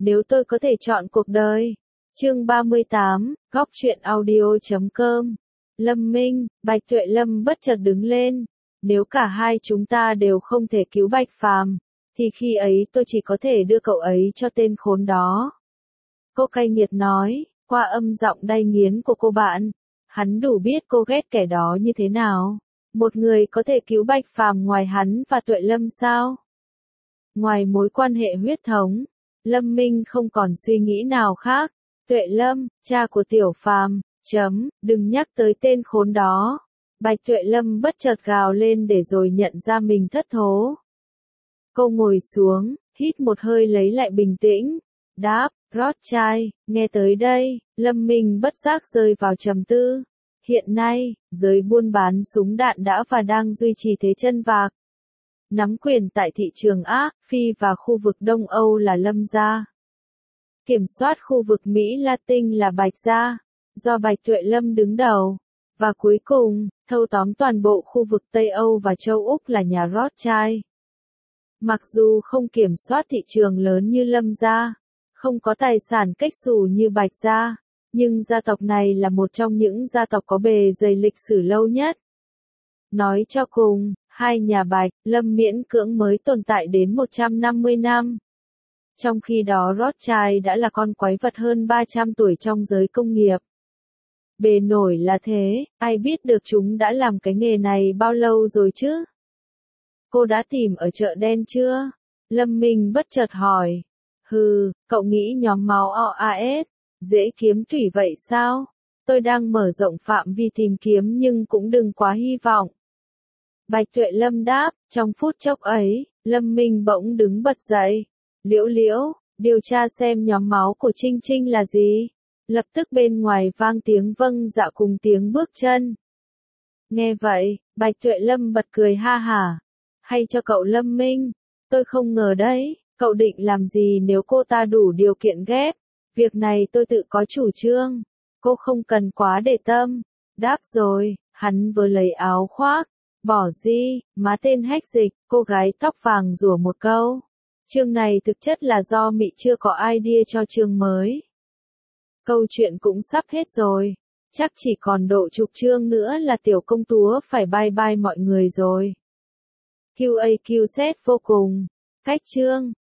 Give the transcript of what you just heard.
Nếu tôi có thể chọn cuộc đời. Chương 38, góc truyện audio.com. Lâm Minh, Bạch Tuệ Lâm bất chợt đứng lên. Nếu cả hai chúng ta đều không thể cứu Bạch Phàm, thì khi ấy tôi chỉ có thể đưa cậu ấy cho tên khốn đó. Cô cay nghiệt nói, qua âm giọng đay nghiến của cô bạn. Hắn đủ biết cô ghét kẻ đó như thế nào. Một người có thể cứu Bạch Phàm ngoài hắn và Tuệ Lâm sao? Ngoài mối quan hệ huyết thống, Lâm Minh không còn suy nghĩ nào khác. Tuệ Lâm, cha của Tiểu Phàm, đừng nhắc tới tên khốn đó. Bạch Tuệ Lâm bất chợt gào lên để rồi nhận ra mình thất thố. Cô ngồi xuống, hít một hơi lấy lại bình tĩnh. Đáp, Rothschild, nghe tới đây, Lâm Minh bất giác rơi vào trầm tư. Hiện nay, giới buôn bán súng đạn đã và đang duy trì thế chân vạc. Nắm quyền tại thị trường Á, Phi và khu vực Đông Âu là Lâm gia. Kiểm soát khu vực Mỹ Latin là Bạch gia, do Bạch Tuệ Lâm đứng đầu. Và cuối cùng, thâu tóm toàn bộ khu vực Tây Âu và châu Úc là nhà Rothschild. Mặc dù không kiểm soát thị trường lớn như Lâm gia, không có tài sản cách xù như Bạch gia, nhưng gia tộc này là một trong những gia tộc có bề dày lịch sử lâu nhất. Nói cho cùng, hai nhà Bạch, Lâm miễn cưỡng mới tồn tại đến 150 năm. Trong khi đó Rothschild đã là con quái vật hơn 300 tuổi trong giới công nghiệp. Bề nổi là thế, ai biết được chúng đã làm cái nghề này bao lâu rồi chứ? Cô đã tìm ở chợ đen chưa? Lâm Minh bất chợt hỏi. Hừ, cậu nghĩ nhóm máu OAS dễ kiếm thủy vậy sao? Tôi đang mở rộng phạm vi tìm kiếm nhưng cũng đừng quá hy vọng. Bạch Tuệ Lâm đáp, trong phút chốc ấy, Lâm Minh bỗng đứng bật dậy. Liễu Liễu, điều tra xem nhóm máu của Trinh Trinh là gì? Lập tức bên ngoài vang tiếng vâng dạ cùng tiếng bước chân. Nghe vậy, Bạch Tuệ Lâm bật cười ha hả. Hay cho cậu Lâm Minh, tôi không ngờ đấy, cậu định làm gì nếu cô ta đủ điều kiện ghép? Việc này tôi tự có chủ trương, cô không cần quá để tâm. Đáp rồi, hắn vừa lấy áo khoác, bỏ di, má tên hách dịch, cô gái tóc vàng rủa một câu. Chương này thực chất là do Mị chưa có idea cho chương mới. Câu chuyện cũng sắp hết rồi, chắc chỉ còn độ chục chương nữa là tiểu công chúa phải bye bye mọi người rồi. QAQ set vô cùng. Cách chương